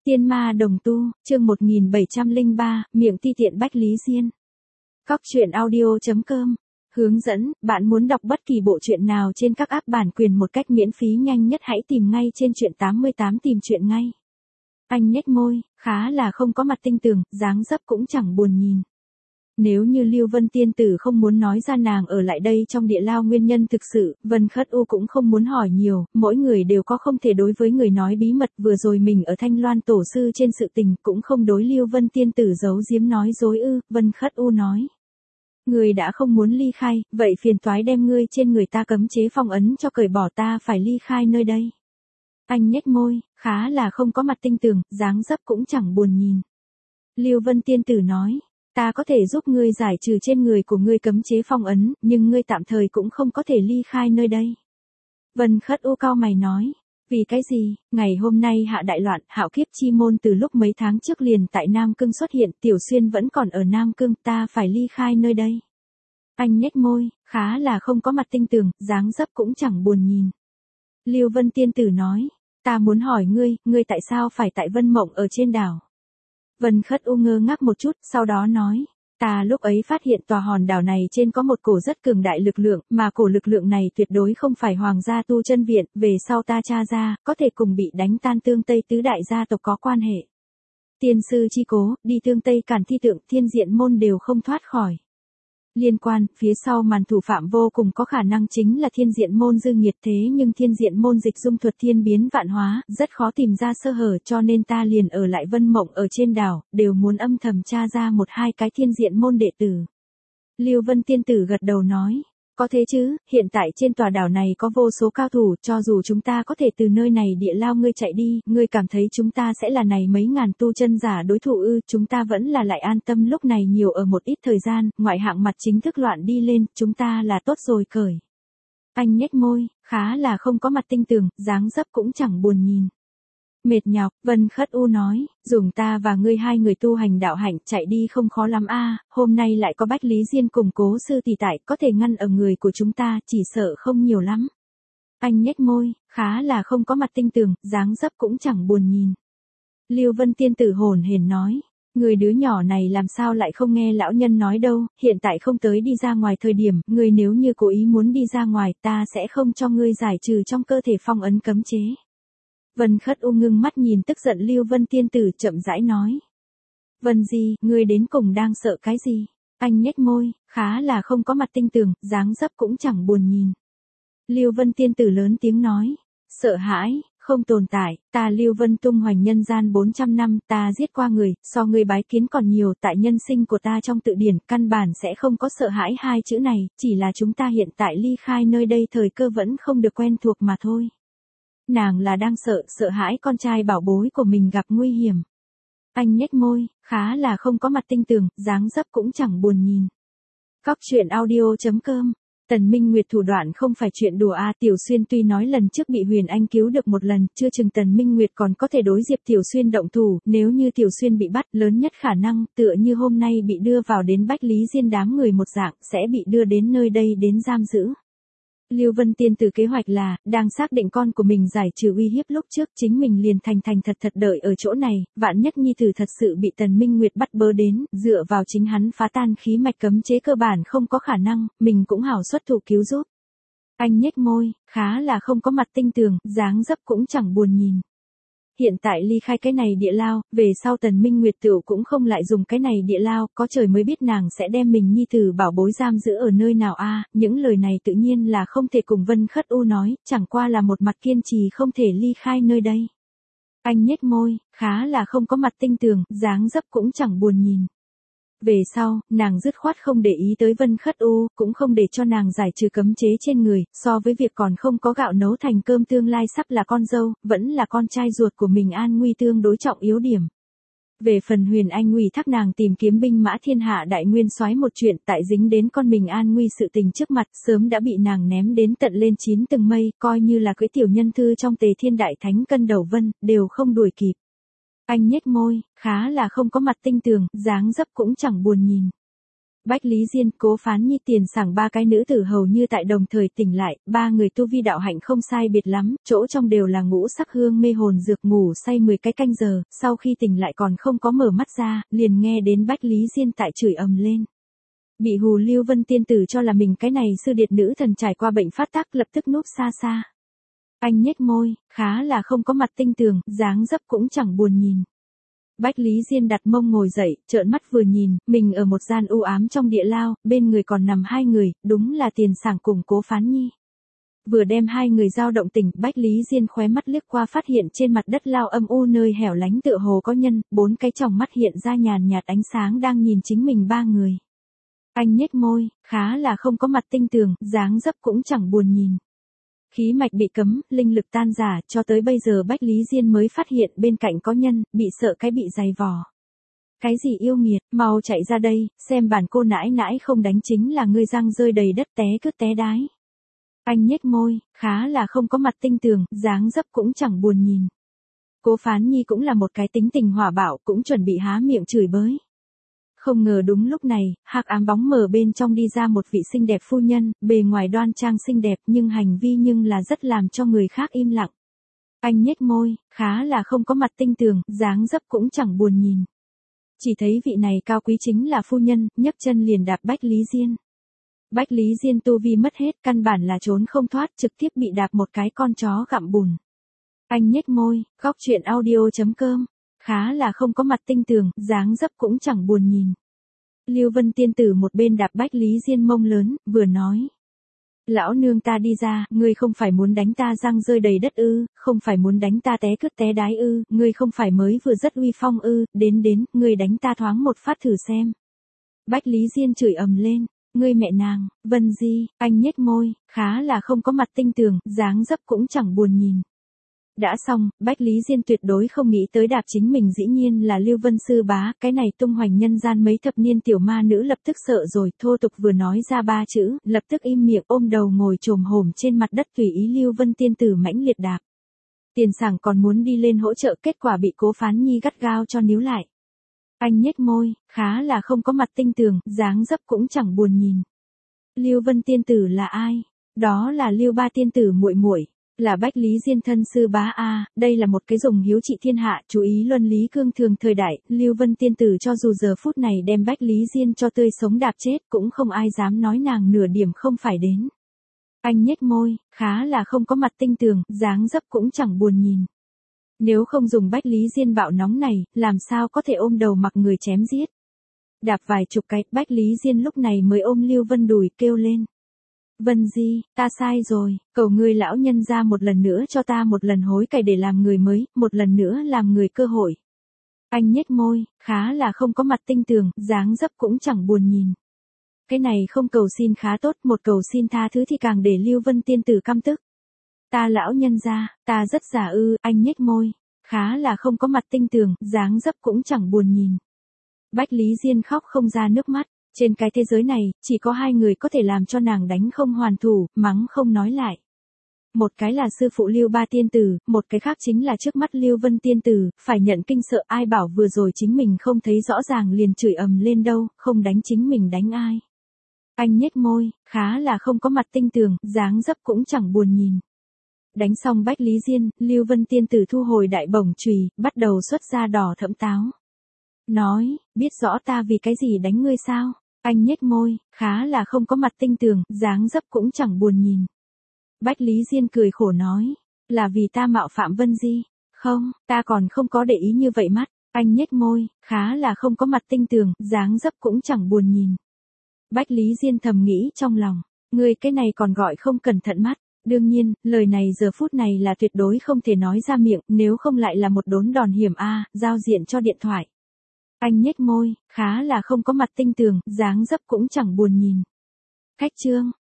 Tiên ma đồng tu, chương 1703, miệng ti tiện Bách Lý Diên. Cóc truyện audio.com. Hướng dẫn, bạn muốn đọc bất kỳ bộ truyện nào trên các app bản quyền một cách miễn phí nhanh nhất hãy tìm ngay trên truyện 88 tìm truyện ngay. Anh nhếch môi, khá là không có mặt tinh tường, dáng dấp cũng chẳng buồn nhìn. Nếu như Lưu Vân tiên tử không muốn nói ra nàng ở lại đây trong địa lao nguyên nhân thực sự, Vân Khất U cũng không muốn hỏi nhiều, mỗi người đều có không thể đối với người nói bí mật vừa rồi mình ở Thanh Loan tổ sư trên sự tình cũng không đối Lưu Vân tiên tử giấu giếm nói dối ư, Vân Khất U nói. Người đã không muốn ly khai, vậy phiền toái đem ngươi trên người ta cấm chế phong ấn cho cởi bỏ ta phải ly khai nơi đây. Anh nhếch môi, khá là không có mặt tinh tường, dáng dấp cũng chẳng buồn nhìn. Lưu Vân tiên tử nói. Ta có thể giúp ngươi giải trừ trên người của ngươi cấm chế phong ấn, nhưng ngươi tạm thời cũng không có thể ly khai nơi đây. Vân Khất U cau mày nói, vì cái gì, ngày hôm nay hạ đại loạn, Hạo Kiếp chi môn từ lúc mấy tháng trước liền tại Nam Cương xuất hiện, Tiểu Xuyên vẫn còn ở Nam Cương, ta phải ly khai nơi đây. Anh nhếch môi, khá là không có mặt tinh tường, dáng dấp cũng chẳng buồn nhìn. Lưu Vân tiên tử nói, ta muốn hỏi ngươi tại sao phải tại Vân Mộng ở trên đảo? Vân Khất U ngơ ngác một chút, sau đó nói, ta lúc ấy phát hiện tòa hòn đảo này trên có một cổ rất cường đại lực lượng, mà cổ lực lượng này tuyệt đối không phải Hoàng gia tu chân viện, về sau ta tra ra, có thể cùng bị đánh tan Tương Tây tứ đại gia tộc có quan hệ. Tiên sư chi cố, đi Tương Tây Càn Thi Tượng, Thiên Diện môn đều không thoát khỏi liên quan, phía sau màn thủ phạm vô cùng có khả năng chính là Thiên Diện môn dư nghiệt, thế nhưng Thiên Diện môn dịch dung thuật thiên biến vạn hóa, rất khó tìm ra sơ hở, cho nên ta liền ở lại Vân Mộng ở trên đảo, đều muốn âm thầm tra ra một hai cái Thiên Diện môn đệ tử. Lưu Vân tiên tử gật đầu nói, có thế chứ, hiện tại trên tòa đảo này có vô số cao thủ, cho dù chúng ta có thể từ nơi này địa lao ngươi chạy đi, ngươi cảm thấy chúng ta sẽ là này mấy ngàn tu chân giả đối thủ ư, chúng ta vẫn là lại an tâm lúc này nhiều ở một ít thời gian, ngoại hạng mặt chính thức loạn đi lên, chúng ta là tốt rồi cởi. Anh nhếch môi, khá là không có mặt tinh tường, dáng dấp cũng chẳng buồn nhìn. Mệt nhọc, Vân Khất U nói, dùng ta và ngươi hai người tu hành đạo hạnh chạy đi không khó lắm a, hôm nay lại có Bách Lý Diên cùng Cố sư tỷ tại, có thể ngăn ở người của chúng ta, chỉ sợ không nhiều lắm. Anh nhếch môi, khá là không có mặt tinh tường, dáng dấp cũng chẳng buồn nhìn. Lưu Vân tiên tử hồn hển nói, người đứa nhỏ này làm sao lại không nghe lão nhân nói đâu, hiện tại không tới đi ra ngoài thời điểm, người nếu như cố ý muốn đi ra ngoài, ta sẽ không cho ngươi giải trừ trong cơ thể phong ấn cấm chế. Vân Khất U ngưng mắt nhìn tức giận Lưu Vân tiên tử chậm rãi nói. Vân gì, ngươi đến cùng đang sợ cái gì? Anh nhếch môi, khá là không có mặt tinh tường, dáng dấp cũng chẳng buồn nhìn. Lưu Vân tiên tử lớn tiếng nói. Sợ hãi, không tồn tại, ta Lưu Vân tung hoành nhân gian 400 năm, ta giết qua người, so người bái kiến còn nhiều tại nhân sinh của ta trong tự điển, căn bản sẽ không có sợ hãi hai chữ này, chỉ là chúng ta hiện tại ly khai nơi đây thời cơ vẫn không được quen thuộc mà thôi. Nàng là đang sợ hãi con trai bảo bối của mình gặp nguy hiểm. Anh nhếch môi, khá là không có mặt tinh tường, dáng dấp cũng chẳng buồn nhìn. Cóc truyện audio.com. Tần Minh Nguyệt thủ đoạn không phải chuyện đùa a, Tiểu Xuyên tuy nói lần trước bị Huyền Anh cứu được một lần, chưa chừng Tần Minh Nguyệt còn có thể đối Diệp Tiểu Xuyên động thủ, nếu như Tiểu Xuyên bị bắt, lớn nhất khả năng, tựa như hôm nay bị đưa vào đến Bách Lý Diên đám người một dạng, sẽ bị đưa đến nơi đây đến giam giữ. Lưu Vân tiên tử kế hoạch là, đang xác định con của mình giải trừ uy hiếp lúc trước chính mình liền thành thật đợi ở chỗ này, vạn nhất nhi tử thật sự bị Tần Minh Nguyệt bắt bớ đến, dựa vào chính hắn phá tan khí mạch cấm chế cơ bản không có khả năng, mình cũng hảo xuất thủ cứu giúp. Anh nhếch môi, khá là không có mặt tinh tường, dáng dấp cũng chẳng buồn nhìn. Hiện tại ly khai cái này địa lao, về sau Tần Minh Nguyệt tựu cũng không lại dùng cái này địa lao, có trời mới biết nàng sẽ đem mình nhi tử bảo bối giam giữ ở nơi nào a, những lời này tự nhiên là không thể cùng Vân Khất U nói, chẳng qua là một mặt kiên trì không thể ly khai nơi đây. Anh nhếch môi, khá là không có mặt tinh tường, dáng dấp cũng chẳng buồn nhìn. Về sau, nàng dứt khoát không để ý tới Vân Khất U, cũng không để cho nàng giải trừ cấm chế trên người, so với việc còn không có gạo nấu thành cơm tương lai sắp là con dâu, vẫn là con trai ruột của mình an nguy tương đối trọng yếu điểm. Về phần Huyền Anh ủy thác nàng tìm kiếm binh mã thiên hạ đại nguyên soái một chuyện tại dính đến con mình an nguy sự tình trước mặt sớm đã bị nàng ném đến tận lên 9 tầng mây, coi như là cưới tiểu nhân thư trong Tề Thiên Đại Thánh cân đầu vân, đều không đuổi kịp. Anh nhếch môi, khá là không có mặt tinh tường, dáng dấp cũng chẳng buồn nhìn. Bách Lý Diên, Cố Phán Nhi, Tiền Sảng, ba cái nữ tử hầu như tại đồng thời tỉnh lại, ba người tu vi đạo hạnh không sai biệt lắm, chỗ trong đều là ngũ sắc hương mê hồn dược, ngủ say 10 cái canh giờ, sau khi tỉnh lại còn không có mở mắt ra, liền nghe đến Bách Lý Diên tại chửi ầm lên. Bị hù Lưu Vân tiên tử cho là mình cái này sư điệt nữ thần trải qua bệnh phát tác, lập tức núp xa xa. Anh nhếch môi, khá là không có mặt tinh tường, dáng dấp cũng chẳng buồn nhìn. Bách Lý Diên đặt mông ngồi dậy, trợn mắt vừa nhìn, mình ở một gian u ám trong địa lao, bên người còn nằm hai người, đúng là Tiền Sảng cùng Cố Phán Nhi. Vừa đem hai người giao động tỉnh, Bách Lý Diên khóe mắt liếc qua phát hiện trên mặt đất lao âm u nơi hẻo lánh tựa hồ có nhân, bốn cái tròng mắt hiện ra nhàn nhạt ánh sáng đang nhìn chính mình ba người. Anh nhếch môi, khá là không có mặt tinh tường, dáng dấp cũng chẳng buồn nhìn. Khí mạch bị cấm, linh lực tan rã, cho tới bây giờ Bách Lý Diên mới phát hiện bên cạnh có nhân, bị sợ cái bị dày vò. Cái gì yêu nghiệt, mau chạy ra đây, xem bản cô nãi nãi không đánh chính là ngươi răng rơi đầy đất té cứt té đái. Anh nhếch môi, khá là không có mặt tinh tường, dáng dấp cũng chẳng buồn nhìn. Cố Phán Nhi cũng là một cái tính tình hỏa bạo, cũng chuẩn bị há miệng chửi bới. Không ngờ đúng lúc này, hắc ám bóng mờ bên trong đi ra một vị xinh đẹp phu nhân, bề ngoài đoan trang xinh đẹp nhưng hành vi nhưng là rất làm cho người khác im lặng. Anh nhếch môi, khá là không có mặt tinh tường, dáng dấp cũng chẳng buồn nhìn. Chỉ thấy vị này cao quý chính là phu nhân, nhấc chân liền đạp Bách Lý Diên. Bách Lý Diên tu vi mất hết, căn bản là trốn không thoát, trực tiếp bị đạp một cái con chó gặm bùn. Anh nhếch môi, góc truyện audio.com. Khá là không có mặt tinh tường, dáng dấp cũng chẳng buồn nhìn. Lưu Vân tiên tử một bên đạp Bách Lý Diên mông lớn, vừa nói. Lão nương ta đi ra, ngươi không phải muốn đánh ta răng rơi đầy đất ư, không phải muốn đánh ta té cứt té đái ư, ngươi không phải mới vừa rất uy phong ư, đến, ngươi đánh ta thoáng một phát thử xem. Bách Lý Diên chửi ầm lên, ngươi mẹ nàng, Vân Di, anh nhếch môi, khá là không có mặt tinh tường, dáng dấp cũng chẳng buồn nhìn. Đã xong, Bách Lý Diên tuyệt đối không nghĩ tới đạp chính mình dĩ nhiên là Lưu Vân sư bá, cái này tung hoành nhân gian mấy thập niên tiểu ma nữ lập tức sợ rồi, thô tục vừa nói ra ba chữ, lập tức im miệng ôm đầu ngồi chồm hổm trên mặt đất tùy ý Lưu Vân tiên tử mãnh liệt đạp. Tiền Sảng còn muốn đi lên hỗ trợ, kết quả bị Cố Phán Nhi gắt gao cho níu lại. Anh nhếch môi, khá là không có mặt tinh tường, dáng dấp cũng chẳng buồn nhìn. Lưu Vân tiên tử là ai? Đó là Lưu Ba tiên tử muội muội. Là Bách Lý Diên thân sư bá a, đây là một cái dùng hiếu trị thiên hạ, chú ý luân lý cương thường thời đại, Lưu Vân tiên tử cho dù giờ phút này đem Bách Lý Diên cho tươi sống đạp chết, cũng không ai dám nói nàng nửa điểm không phải đến. Anh nhếch môi, khá là không có mặt tinh tường, dáng dấp cũng chẳng buồn nhìn. Nếu không dùng Bách Lý Diên bạo nóng này, làm sao có thể ôm đầu mặc người chém giết. Đạp vài chục cái, Bách Lý Diên lúc này mới ôm Lưu Vân đùi kêu lên. Vân Di, ta sai rồi, cầu ngươi lão nhân ra một lần nữa cho ta một lần hối cải để làm người mới, một lần nữa làm người cơ hội. Anh nhếch môi, khá là không có mặt tinh tường, dáng dấp cũng chẳng buồn nhìn. Cái này không cầu xin khá tốt, một cầu xin tha thứ thì càng để Lưu Vân tiên tử căm tức. Ta lão nhân ra, ta rất giả ư, anh nhếch môi, khá là không có mặt tinh tường, dáng dấp cũng chẳng buồn nhìn. Bách Lý Diên khóc không ra nước mắt. Trên cái thế giới này, chỉ có hai người có thể làm cho nàng đánh không hoàn thủ, mắng không nói lại. Một cái là sư phụ Lưu Ba tiên tử, một cái khác chính là trước mắt Lưu Vân tiên tử, phải nhận kinh sợ, ai bảo vừa rồi chính mình không thấy rõ ràng liền chửi ầm lên đâu, không đánh chính mình đánh ai. Anh nhếch môi, khá là không có mặt tinh tường, dáng dấp cũng chẳng buồn nhìn. Đánh xong Bách Lý Diên, Lưu Vân tiên tử thu hồi đại bổng chùy, bắt đầu xuất ra đỏ thẫm táo. Nói, biết rõ ta vì cái gì đánh ngươi sao? Anh nhếch môi, khá là không có mặt tinh tường, dáng dấp cũng chẳng buồn nhìn. Bách Lý Diên cười khổ nói, là vì ta mạo phạm Vân Di. Không, ta còn không có để ý như vậy mắt. Anh nhếch môi, khá là không có mặt tinh tường, dáng dấp cũng chẳng buồn nhìn. Bách Lý Diên thầm nghĩ trong lòng, ngươi cái này còn gọi không cẩn thận mắt. Đương nhiên, lời này giờ phút này là tuyệt đối không thể nói ra miệng, nếu không lại là một đốn đòn hiểm a, giao diện cho điện thoại. Anh nhếch môi, khá là không có mặt tinh tường, dáng dấp cũng chẳng buồn nhìn. Cách chương